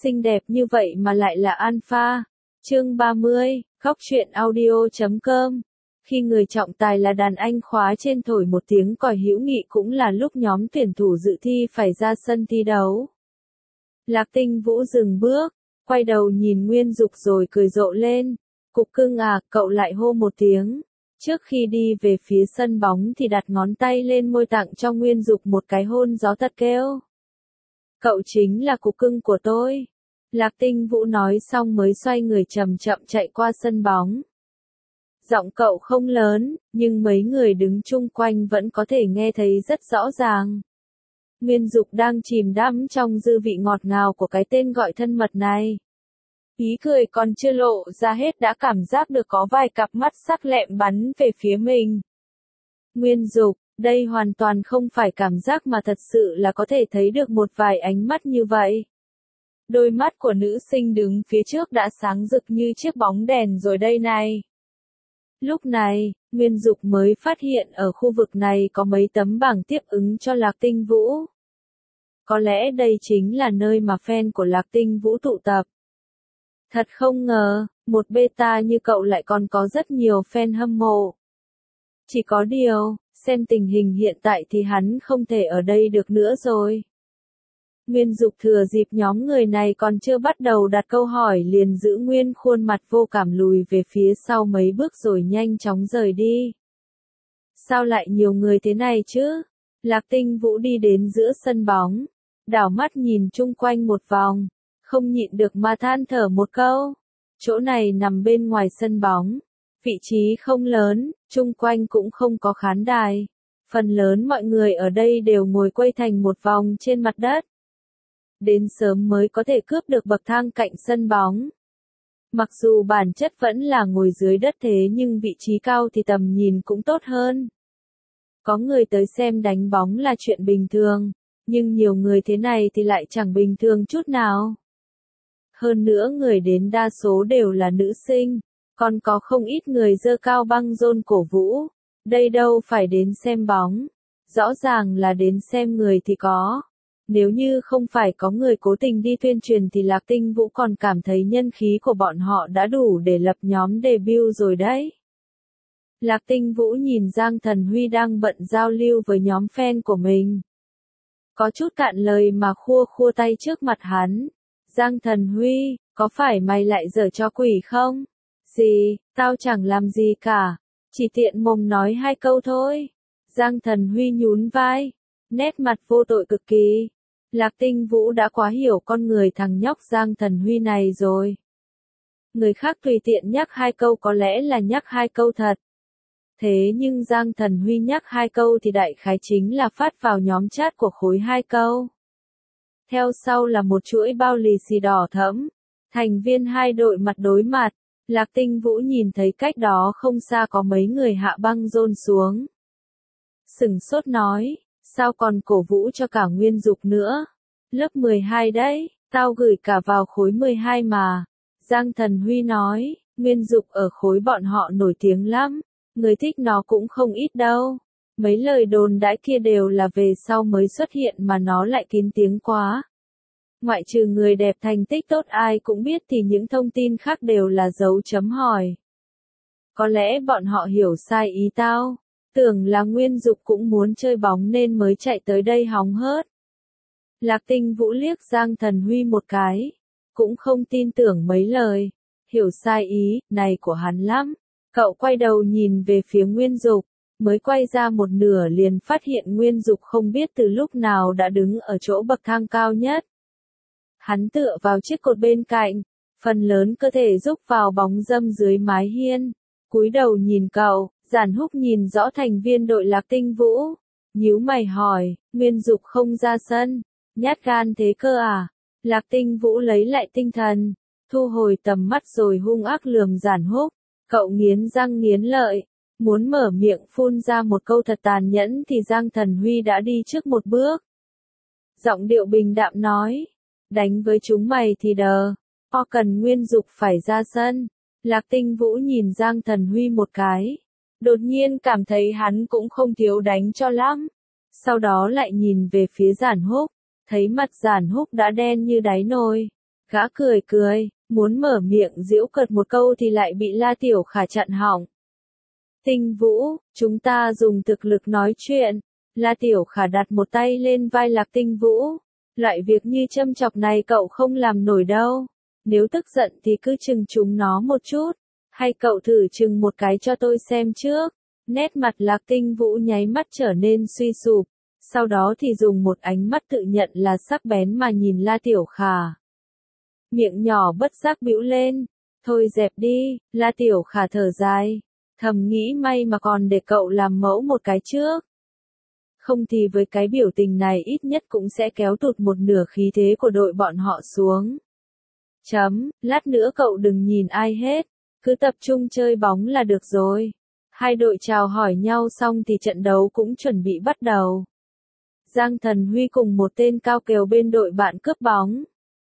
xinh đẹp như vậy mà lại là alpha. Chương 30, khóc truyện audio.com. Khi người trọng tài là đàn anh khóa trên thổi một tiếng còi hữu nghị cũng là lúc nhóm tuyển thủ dự thi phải ra sân thi đấu. Lạc Tinh Vũ dừng bước, quay đầu nhìn Nguyên Dục rồi cười rộ lên. Cục cưng à, cậu lại hô một tiếng. Trước khi đi về phía sân bóng thì đặt ngón tay lên môi tặng cho Nguyên Dục một cái hôn gió thật kêu. Cậu chính là cục cưng của tôi. Lạc Tinh Vũ nói xong mới xoay người chậm chậm chạy qua sân bóng. Giọng cậu không lớn, nhưng mấy người đứng chung quanh vẫn có thể nghe thấy rất rõ ràng. Nguyên Dục đang chìm đắm trong dư vị ngọt ngào của cái tên gọi thân mật này. Ý cười còn chưa lộ ra hết đã cảm giác được có vài cặp mắt sắc lẹm bắn về phía mình. Nguyên Dục, đây hoàn toàn không phải cảm giác mà thật sự là có thể thấy được một vài ánh mắt như vậy. Đôi mắt của nữ sinh đứng phía trước đã sáng rực như chiếc bóng đèn rồi đây này. Lúc này, Nguyên Dục mới phát hiện ở khu vực này có mấy tấm bảng tiếp ứng cho Lạc Tinh Vũ. Có lẽ đây chính là nơi mà fan của Lạc Tinh Vũ tụ tập. Thật không ngờ, một beta như cậu lại còn có rất nhiều fan hâm mộ. Chỉ có điều, xem tình hình hiện tại thì hắn không thể ở đây được nữa rồi. Nguyên Dục thừa dịp nhóm người này còn chưa bắt đầu đặt câu hỏi liền giữ nguyên khuôn mặt vô cảm lùi về phía sau mấy bước rồi nhanh chóng rời đi. Sao lại nhiều người thế này chứ? Lạc Tinh Vũ đi đến giữa sân bóng, đảo mắt nhìn chung quanh một vòng, không nhịn được mà than thở một câu. Chỗ này nằm bên ngoài sân bóng, vị trí không lớn, chung quanh cũng không có khán đài. Phần lớn mọi người ở đây đều ngồi quây thành một vòng trên mặt đất. Đến sớm mới có thể cướp được bậc thang cạnh sân bóng. Mặc dù bản chất vẫn là ngồi dưới đất thế nhưng vị trí cao thì tầm nhìn cũng tốt hơn. Có người tới xem đánh bóng là chuyện bình thường, nhưng nhiều người thế này thì lại chẳng bình thường chút nào. Hơn nữa người đến đa số đều là nữ sinh, còn có không ít người giơ cao băng rôn cổ vũ. Đây đâu phải đến xem bóng, rõ ràng là đến xem người thì có. Nếu như không phải có người cố tình đi tuyên truyền thì Lạc Tinh Vũ còn cảm thấy nhân khí của bọn họ đã đủ để lập nhóm debut rồi đấy. Lạc Tinh Vũ nhìn Giang Thần Huy đang bận giao lưu với nhóm fan của mình. Có chút cạn lời mà khua khua tay trước mặt hắn. Giang Thần Huy, có phải mày lại giở trò quỷ không? Gì, tao chẳng làm gì cả. Chỉ tiện mồm nói hai câu thôi. Giang Thần Huy nhún vai. Nét mặt vô tội cực kỳ. Lạc Tinh Vũ đã quá hiểu con người thằng nhóc Giang Thần Huy này rồi. Người khác tùy tiện nhắc hai câu có lẽ là nhắc hai câu thật. Thế nhưng Giang Thần Huy nhắc hai câu thì đại khái chính là phát vào nhóm chat của khối hai câu. Theo sau là một chuỗi bao lì xì đỏ thẫm. Thành viên hai đội mặt đối mặt. Lạc Tinh Vũ nhìn thấy cách đó không xa có mấy người hạ băng rôn xuống. Sửng sốt nói. Sao còn cổ vũ cho cả Nguyên Dục nữa? Lớp 12 đấy, tao gửi cả vào khối 12 mà. Giang Thần Huy nói, Nguyên Dục ở khối bọn họ nổi tiếng lắm, người thích nó cũng không ít đâu. Mấy lời đồn đãi kia đều là về sau mới xuất hiện mà nó lại kín tiếng quá. Ngoại trừ người đẹp thành tích tốt ai cũng biết thì những thông tin khác đều là dấu chấm hỏi. Có lẽ bọn họ hiểu sai ý tao. Tưởng là Nguyên Dục cũng muốn chơi bóng nên mới chạy tới đây hóng hớt. Lạc Tinh Vũ liếc Giang Thần Huy một cái. Cũng không tin tưởng mấy lời. Hiểu sai ý, này của hắn lắm. Cậu quay đầu nhìn về phía Nguyên Dục. Mới quay ra một nửa liền phát hiện Nguyên Dục không biết từ lúc nào đã đứng ở chỗ bậc thang cao nhất. Hắn tựa vào chiếc cột bên cạnh. Phần lớn cơ thể rúc vào bóng râm dưới mái hiên. Cúi đầu nhìn cậu. Giản Húc nhìn rõ thành viên đội Lạc Tinh Vũ. Nhíu mày hỏi, Nguyên Dục không ra sân. Nhát gan thế cơ à? Lạc Tinh Vũ lấy lại tinh thần. Thu hồi tầm mắt rồi hung ác lườm Giản Húc. Cậu nghiến răng nghiến lợi. Muốn mở miệng phun ra một câu thật tàn nhẫn thì Giang Thần Huy đã đi trước một bước. Giọng điệu bình đạm nói. Đánh với chúng mày thì đờ. O cần Nguyên Dục phải ra sân. Lạc Tinh Vũ nhìn Giang Thần Huy một cái. Đột nhiên cảm thấy hắn cũng không thiếu đánh cho lắm. Sau đó lại nhìn về phía Giản Húc, thấy mặt Giản Húc đã đen như đáy nồi. Gã cười cười, muốn mở miệng giễu cợt một câu thì lại bị La Tiểu Khả chặn họng. Tinh Vũ, chúng ta dùng thực lực nói chuyện. La Tiểu Khả đặt một tay lên vai Lạc Tinh Vũ. Loại việc như châm chọc này cậu không làm nổi đâu. Nếu tức giận thì cứ chừng chúng nó một chút. Hay cậu thử chừng một cái cho tôi xem trước. Nét mặt Lạc Tinh Vũ nháy mắt trở nên suy sụp. Sau đó thì dùng một ánh mắt tự nhận là sắc bén mà nhìn La Tiểu Khả. Miệng nhỏ bất giác bĩu lên. Thôi dẹp đi, La Tiểu Khả thở dài. Thầm nghĩ may mà còn để cậu làm mẫu một cái trước. Không thì với cái biểu tình này ít nhất cũng sẽ kéo tụt một nửa khí thế của đội bọn họ xuống. Lát nữa cậu đừng nhìn ai hết. Cứ tập trung chơi bóng là được rồi. Hai đội chào hỏi nhau xong thì trận đấu cũng chuẩn bị bắt đầu. Giang Thần Huy cùng một tên cao kèo bên đội bạn cướp bóng.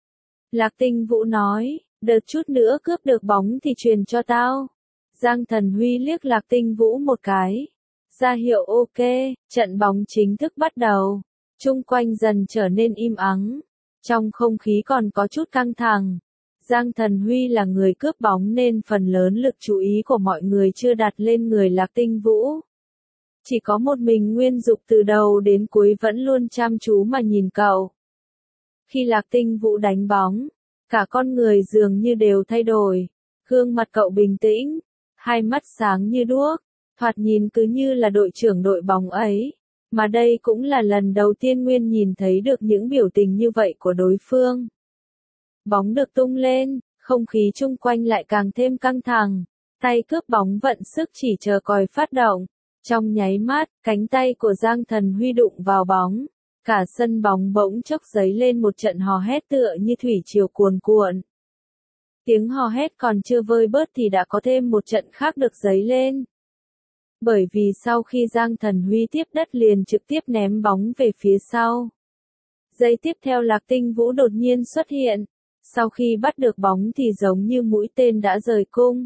Lạc Tinh Vũ nói, đợt chút nữa cướp được bóng thì truyền cho tao. Giang Thần Huy liếc Lạc Tinh Vũ một cái. Ra hiệu ok, trận bóng chính thức bắt đầu. Chung quanh dần trở nên im ắng. Trong không khí còn có chút căng thẳng. Giang Thần Huy là người cướp bóng nên phần lớn lực chú ý của mọi người chưa đặt lên người Lạc Tinh Vũ. Chỉ có một mình Nguyên Dục từ đầu đến cuối vẫn luôn chăm chú mà nhìn cậu. Khi Lạc Tinh Vũ đánh bóng, cả con người dường như đều thay đổi. Gương mặt cậu bình tĩnh, hai mắt sáng như đuốc, thoạt nhìn cứ như là đội trưởng đội bóng ấy. Mà đây cũng là lần đầu tiên Nguyên nhìn thấy được những biểu tình như vậy của đối phương. Bóng được tung lên, không khí chung quanh lại càng thêm căng thẳng. Tay cướp bóng vận sức chỉ chờ còi phát động. Trong nháy mắt, cánh tay của Giang Thần Huy đụng vào bóng. Cả sân bóng bỗng chốc dấy lên một trận hò hét tựa như thủy triều cuồn cuộn. Tiếng hò hét còn chưa vơi bớt thì đã có thêm một trận khác được dấy lên. Bởi vì sau khi Giang Thần Huy tiếp đất liền trực tiếp ném bóng về phía sau. Giây tiếp theo Lạc Tinh Vũ đột nhiên xuất hiện. Sau khi bắt được bóng thì giống như mũi tên đã rời cung.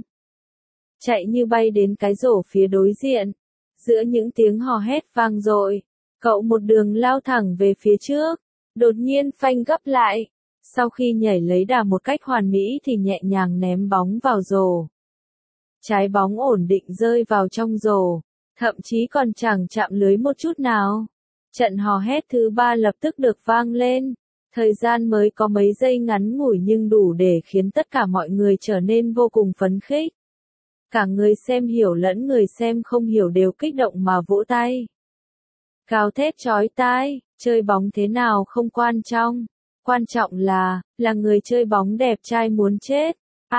Chạy như bay đến cái rổ phía đối diện. Giữa những tiếng hò hét vang dội, cậu một đường lao thẳng về phía trước. Đột nhiên phanh gấp lại. Sau khi nhảy lấy đà một cách hoàn mỹ thì nhẹ nhàng ném bóng vào rổ. Trái bóng ổn định rơi vào trong rổ, thậm chí còn chẳng chạm lưới một chút nào. Trận hò hét thứ ba lập tức được vang lên. Thời gian mới có mấy giây ngắn ngủi nhưng đủ để khiến tất cả mọi người trở nên vô cùng phấn khích. Cả người xem hiểu lẫn người xem không hiểu đều kích động mà vỗ tay. Gào thét chói tai, chơi bóng thế nào không quan trọng. Quan trọng là người chơi bóng đẹp trai muốn chết.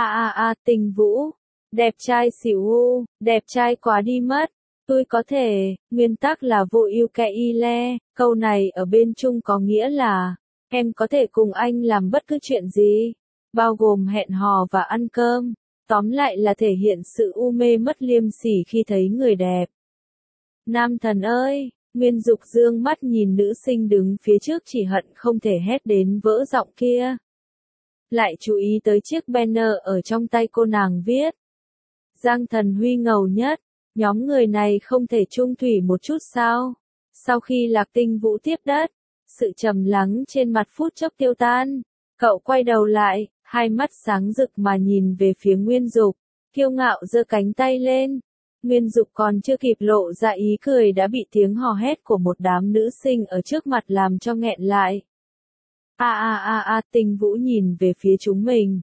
Tinh Vũ. Đẹp trai xỉu u, đẹp trai quá đi mất. Tôi có thể, nguyên tắc là vô ưu kẻ y le. Câu này ở bên Trung có nghĩa là, em có thể cùng anh làm bất cứ chuyện gì. Bao gồm hẹn hò và ăn cơm. Tóm lại là thể hiện sự u mê mất liêm sỉ khi thấy người đẹp. Nam thần ơi! Nguyên Dục dương mắt nhìn nữ sinh đứng phía trước chỉ hận không thể hét đến vỡ giọng kia. Lại chú ý tới chiếc banner ở trong tay cô nàng viết. Giang Thần Huy ngầu nhất, nhóm người này không thể chung thủy một chút sao? Sau khi Lạc Tinh Vũ tiếp đất, sự trầm lắng trên mặt phút chốc tiêu tan. Cậu quay đầu lại, hai mắt sáng rực mà nhìn về phía Nguyên Dục, kiêu ngạo giơ cánh tay lên. Nguyên Dục còn chưa kịp lộ ra ý cười đã bị tiếng hò hét của một đám nữ sinh ở trước mặt làm cho nghẹn lại. Tinh Vũ nhìn về phía chúng mình.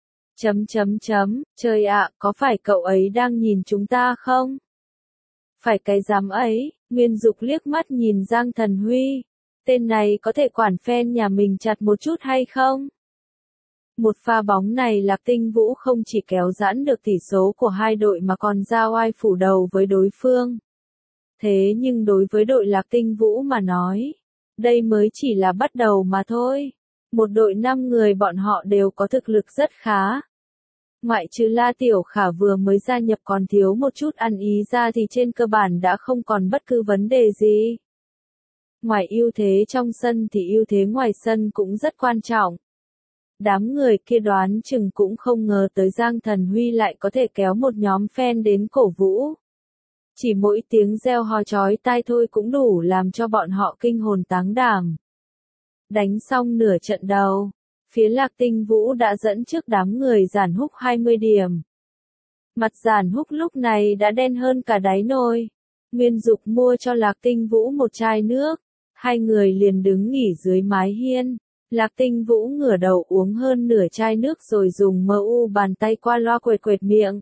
Trời ạ, có phải cậu ấy đang nhìn chúng ta không? Phải cái dám ấy, Nguyên Dục liếc mắt nhìn Giang Thần Huy. Tên này có thể quản fan nhà mình chặt một chút hay không? Một pha bóng này Lạc Tinh Vũ không chỉ kéo giãn được tỷ số của hai đội mà còn ra oai phủ đầu với đối phương. Thế nhưng đối với đội Lạc Tinh Vũ mà nói, đây mới chỉ là bắt đầu mà thôi. Một đội 5 người bọn họ đều có thực lực rất khá. Ngoại trừ La Tiểu Khả vừa mới gia nhập còn thiếu một chút ăn ý ra thì trên cơ bản đã không còn bất cứ vấn đề gì. Ngoài ưu thế trong sân thì ưu thế ngoài sân cũng rất quan trọng. Đám người kia đoán chừng cũng không ngờ tới Giang Thần Huy lại có thể kéo một nhóm fan đến cổ vũ. Chỉ mỗi tiếng reo hò chói tai thôi cũng đủ làm cho bọn họ kinh hồn táng đảm. Đánh xong nửa trận đầu, Phía Lạc Tinh Vũ đã dẫn trước đám người Giản Húc 20 điểm. Mặt Giản Húc lúc này đã đen hơn cả đáy nồi. Nguyên Dục mua cho Lạc Tinh Vũ một chai nước. Hai người liền đứng nghỉ dưới mái hiên. Lạc Tinh Vũ ngửa đầu uống hơn nửa chai nước rồi dùng bàn tay qua loa quệt quệt miệng.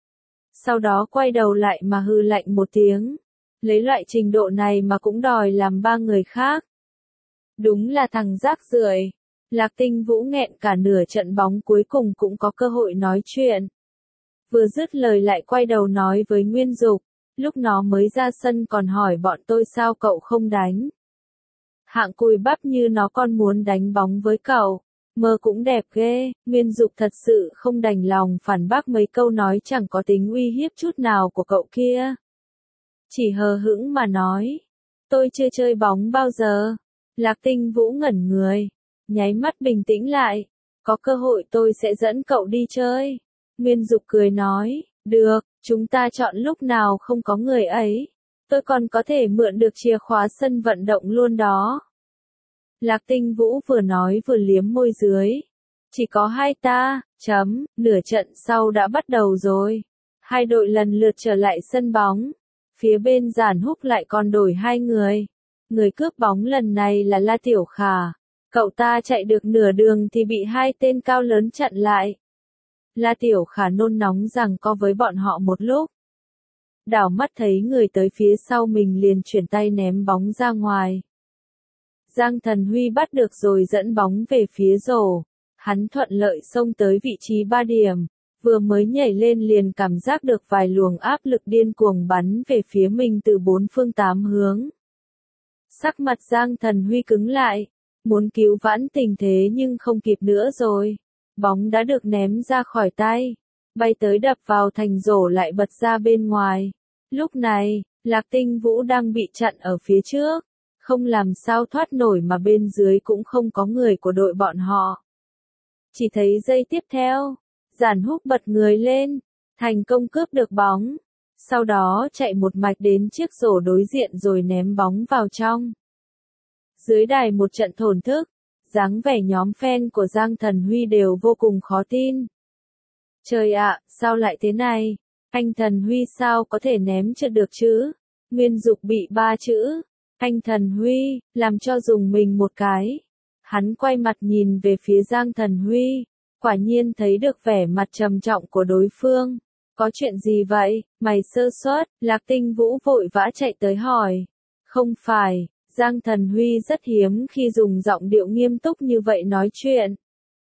Sau đó quay đầu lại mà hừ lạnh một tiếng. Lấy loại trình độ này mà cũng đòi làm ba người khác. Đúng là thằng rác rưởi. Lạc Tinh Vũ nghẹn cả nửa trận bóng cuối cùng cũng có cơ hội nói chuyện. Vừa dứt lời lại quay đầu nói với Nguyên Dục, lúc nó mới ra sân còn hỏi bọn tôi sao cậu không đánh. Hạng cùi bắp như nó còn muốn đánh bóng với cậu, mơ cũng đẹp ghê. Nguyên Dục thật sự không đành lòng phản bác mấy câu nói chẳng có tính uy hiếp chút nào của cậu kia. Chỉ hờ hững mà nói, tôi chưa chơi bóng bao giờ. Lạc Tinh Vũ ngẩn người, nháy mắt bình tĩnh lại, có cơ hội tôi sẽ dẫn cậu đi chơi. Nguyên Dục cười nói, được, chúng ta chọn lúc nào không có người ấy. Tôi còn có thể mượn được chìa khóa sân vận động luôn đó. Lạc Tinh Vũ vừa nói vừa liếm môi dưới. Chỉ có hai ta, nửa trận sau đã bắt đầu rồi. Hai đội lần lượt trở lại sân bóng. Phía bên Giản Húc lại còn đổi hai người. Người cướp bóng lần này là La Tiểu Khả. Cậu ta chạy được nửa đường thì bị hai tên cao lớn chặn lại. La Tiểu Khả nôn nóng giằng co với bọn họ một lúc. Đảo mắt thấy người tới phía sau mình liền chuyển tay ném bóng ra ngoài. Giang Thần Huy bắt được rồi dẫn bóng về phía rổ. Hắn thuận lợi xông tới vị trí 3 điểm. Vừa mới nhảy lên liền cảm giác được vài luồng áp lực điên cuồng bắn về phía mình từ bốn phương tám hướng. Sắc mặt Giang Thần Huy cứng lại. Muốn cứu vãn tình thế nhưng không kịp nữa rồi. Bóng đã được ném ra khỏi tay. Bay tới đập vào thành rổ lại bật ra bên ngoài. Lúc này, Lạc Tinh Vũ đang bị chặn ở phía trước. Không làm sao thoát nổi mà bên dưới cũng không có người của đội bọn họ. Chỉ thấy giây tiếp theo, Giản Húc bật người lên, thành công cướp được bóng. Sau đó chạy một mạch đến chiếc rổ đối diện rồi ném bóng vào trong. Dưới đài một trận thổn thức, dáng vẻ nhóm fan của Giang Thần Huy đều vô cùng khó tin. Trời ạ, sao lại thế này? Anh Thần Huy sao có thể ném trượt được chứ? Nguyên Dục bị 3 chữ. Anh Thần Huy, làm cho dùng mình một cái. Hắn quay mặt nhìn về phía Giang Thần Huy. Quả nhiên thấy được vẻ mặt trầm trọng của đối phương. Có chuyện gì vậy? Mày sơ suất. Lạc Tinh Vũ vội vã chạy tới hỏi. Không phải. Giang Thần Huy rất hiếm khi dùng giọng điệu nghiêm túc như vậy nói chuyện.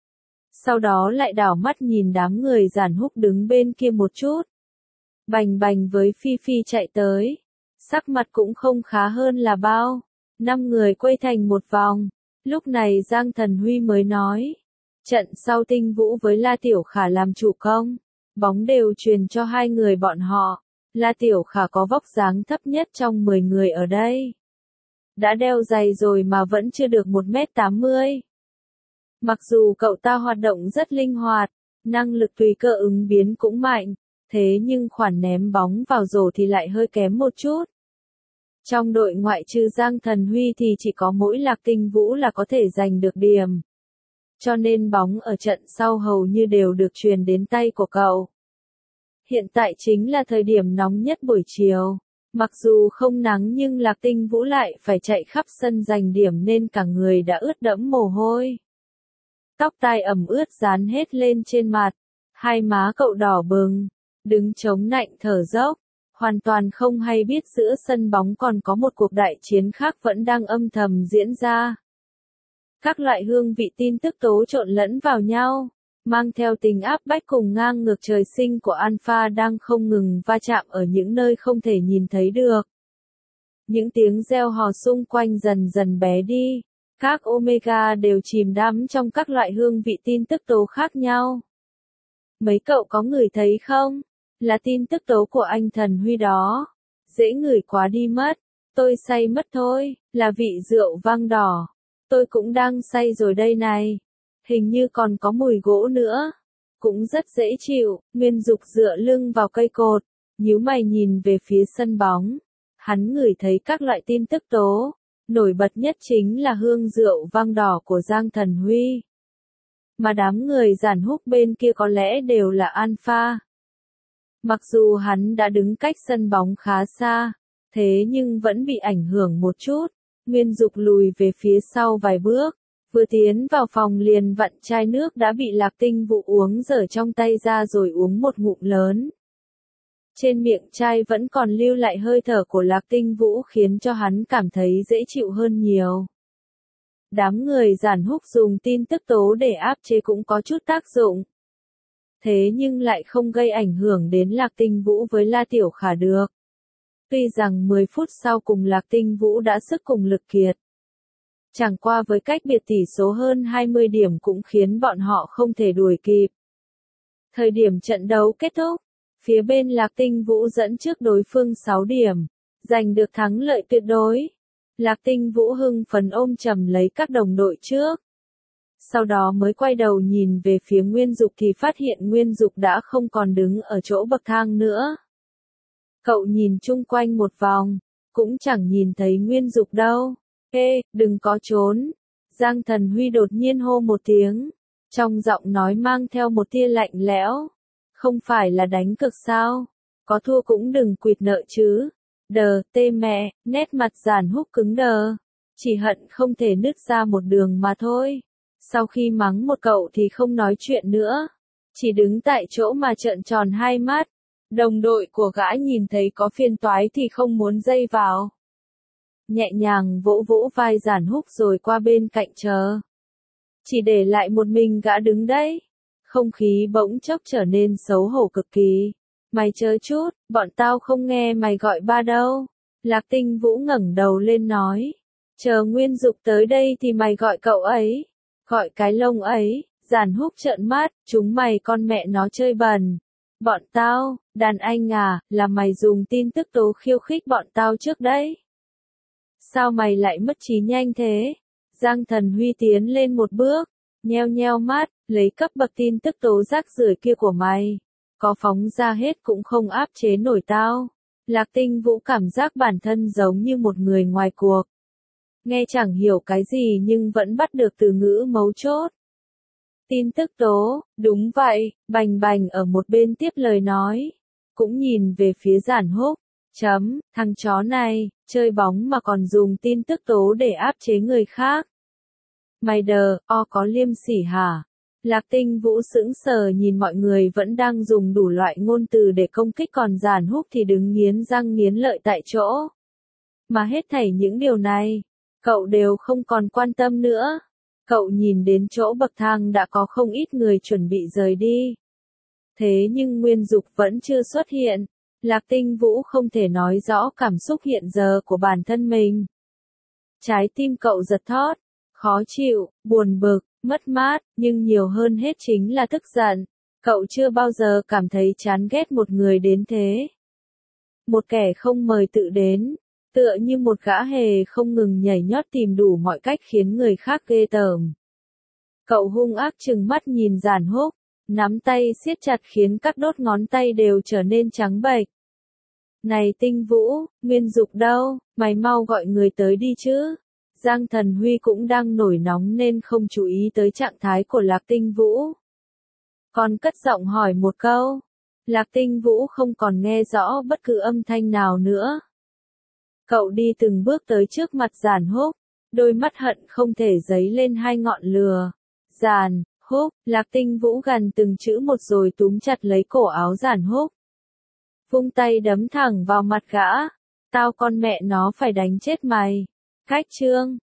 Sau đó lại đảo mắt nhìn đám người Giản Húc đứng bên kia một chút. Bành bành với Phi Phi chạy tới. Sắc mặt cũng không khá hơn là bao. 5 người quay thành một vòng. Lúc này Giang Thần Huy mới nói. Trận sau Tinh Vũ với La Tiểu Khả làm chủ công. Bóng đều truyền cho hai người bọn họ. La Tiểu Khả có vóc dáng thấp nhất trong 10 người ở đây. Đã đeo giày rồi mà vẫn chưa được 1m80. Mặc dù cậu ta hoạt động rất linh hoạt, năng lực tùy cơ ứng biến cũng mạnh, thế nhưng khoản ném bóng vào rổ thì lại hơi kém một chút. Trong đội ngoại trừ Giang Thần Huy thì chỉ có mỗi Lạc Tinh Vũ là có thể giành được điểm. Cho nên bóng ở trận sau hầu như đều được truyền đến tay của cậu. Hiện tại chính là thời điểm nóng nhất buổi chiều. Mặc dù không nắng nhưng Lạc Tinh Vũ lại phải chạy khắp sân giành điểm nên cả người đã ướt đẫm mồ hôi. Tóc tai ẩm ướt dán hết lên trên mặt. Hai má cậu đỏ bừng. Đứng chống nạnh thở dốc. Hoàn toàn không hay biết giữa sân bóng còn có một cuộc đại chiến khác vẫn đang âm thầm diễn ra. Các loại hương vị tin tức tố trộn lẫn vào nhau. Mang theo tình áp bách cùng ngang ngược trời sinh của Alpha đang không ngừng va chạm ở những nơi không thể nhìn thấy được. Những tiếng reo hò xung quanh dần dần bé đi. Các Omega đều chìm đắm trong các loại hương vị tin tức tố khác nhau. Mấy cậu có ngửi thấy không? Là tin tức tố của anh Thần Huy đó. Dễ ngửi quá đi mất. Tôi say mất thôi, là vị rượu vang đỏ. Tôi cũng đang say rồi đây này. Hình như còn có mùi gỗ nữa. Cũng rất dễ chịu. Nguyên Dục dựa lưng vào cây cột. Nhíu mày nhìn về phía sân bóng. Hắn ngửi thấy các loại tin tức tố. Nổi bật nhất chính là hương rượu vang đỏ của Giang Thần Huy. Mà đám người Giản Húc bên kia có lẽ đều là alpha. Mặc dù hắn đã đứng cách sân bóng khá xa, thế nhưng vẫn bị ảnh hưởng một chút. Nguyên Dục lùi về phía sau vài bước, vừa tiến vào phòng liền vặn chai nước đã bị Lạc Tinh Vũ uống dở trong tay ra rồi uống một ngụm lớn. Trên miệng chai vẫn còn lưu lại hơi thở của Lạc Tinh Vũ khiến cho hắn cảm thấy dễ chịu hơn nhiều. Đám người Giản Húc dùng tin tức tố để áp chế cũng có chút tác dụng. Thế nhưng lại không gây ảnh hưởng đến Lạc Tinh Vũ với La Tiểu Khả được. Tuy rằng 10 phút sau cùng Lạc Tinh Vũ đã sức cùng lực kiệt. Chẳng qua với cách biệt tỷ số hơn 20 điểm cũng khiến bọn họ không thể đuổi kịp. Thời điểm trận đấu kết thúc, phía bên Lạc Tinh Vũ dẫn trước đối phương 6 điểm, giành được thắng lợi tuyệt đối. Lạc Tinh Vũ hưng phấn ôm chầm lấy các đồng đội trước. Sau đó mới quay đầu nhìn về phía Nguyên Dục thì phát hiện Nguyên Dục đã không còn đứng ở chỗ bậc thang nữa. Cậu nhìn chung quanh một vòng, cũng chẳng nhìn thấy Nguyên Dục đâu. Ê, đừng có trốn. Giang Thần Huy đột nhiên hô một tiếng, trong giọng nói mang theo một tia lạnh lẽo. Không phải là đánh cược sao? Có thua cũng đừng quỵt nợ chứ. Đờ, tê mẹ, nét mặt Giản Húc cứng đờ. Chỉ hận không thể nứt ra một đường mà thôi. Sau khi mắng một cậu thì không nói chuyện nữa. Chỉ đứng tại chỗ mà trợn tròn hai mắt. Đồng đội của gã nhìn thấy có phiền toái thì không muốn dây vào. Nhẹ nhàng vỗ vỗ vai Giản Húc rồi qua bên cạnh chờ. Chỉ để lại một mình gã đứng đấy. Không khí bỗng chốc trở nên xấu hổ cực kỳ. Mày chờ chút, bọn tao không nghe mày gọi ba đâu. Lạc Tinh Vũ ngẩng đầu lên nói. Chờ Nguyên Dục tới đây thì mày gọi cậu ấy. Gọi cái lông ấy. Giản Húc trợn mắt, chúng mày con mẹ nó chơi bẩn. Bọn tao, đàn anh à, là mày dùng tin tức tố khiêu khích bọn tao trước đấy. Sao mày lại mất trí nhanh thế? Giang Thần Huy tiến lên một bước, nheo nheo mắt, lấy cấp bậc tin tức tố rác rưởi kia của mày. Có phóng ra hết cũng không áp chế nổi tao. Lạc Tinh Vũ cảm giác bản thân giống như một người ngoài cuộc. Nghe chẳng hiểu cái gì nhưng vẫn bắt được từ ngữ mấu chốt. Tin tức tố, đúng vậy, Bành Bành ở một bên tiếp lời nói. Cũng nhìn về phía Giản Húc. Thằng chó này, chơi bóng mà còn dùng tin tức tố để áp chế người khác. Mày đờ, có liêm sỉ hả? Lạc Tinh Vũ sững sờ nhìn mọi người vẫn đang dùng đủ loại ngôn từ để công kích còn Giản Húc thì đứng nghiến răng nghiến lợi tại chỗ. Mà hết thảy những điều này, cậu đều không còn quan tâm nữa. Cậu nhìn đến chỗ bậc thang đã có không ít người chuẩn bị rời đi. Thế nhưng Nguyên Dục vẫn chưa xuất hiện. Lạc Tinh Vũ không thể nói rõ cảm xúc hiện giờ của bản thân mình. Trái tim cậu giật thót, khó chịu, buồn bực, mất mát, nhưng nhiều hơn hết chính là tức giận. Cậu chưa bao giờ cảm thấy chán ghét một người đến thế. Một kẻ không mời tự đến, tựa như một gã hề không ngừng nhảy nhót tìm đủ mọi cách khiến người khác ghê tởm. Cậu hung ác trừng mắt nhìn Giản Húc, nắm tay siết chặt khiến các đốt ngón tay đều trở nên trắng bệch. Này Tinh Vũ, Nguyên Dục đâu, mày mau gọi người tới đi chứ. Giang Thần Huy cũng đang nổi nóng nên không chú ý tới trạng thái của Lạc Tinh Vũ. Còn cất giọng hỏi một câu. Lạc Tinh Vũ không còn nghe rõ bất cứ âm thanh nào nữa. Cậu đi từng bước tới trước mặt Giản Húc, đôi mắt hận không thể giấy lên hai ngọn lửa. Giản Húc, Lạc Tinh Vũ gần từng chữ một rồi túm chặt lấy cổ áo Giản Húc. Vung tay đấm thẳng vào mặt gã. Tao con mẹ nó phải đánh chết mày. Khách trương,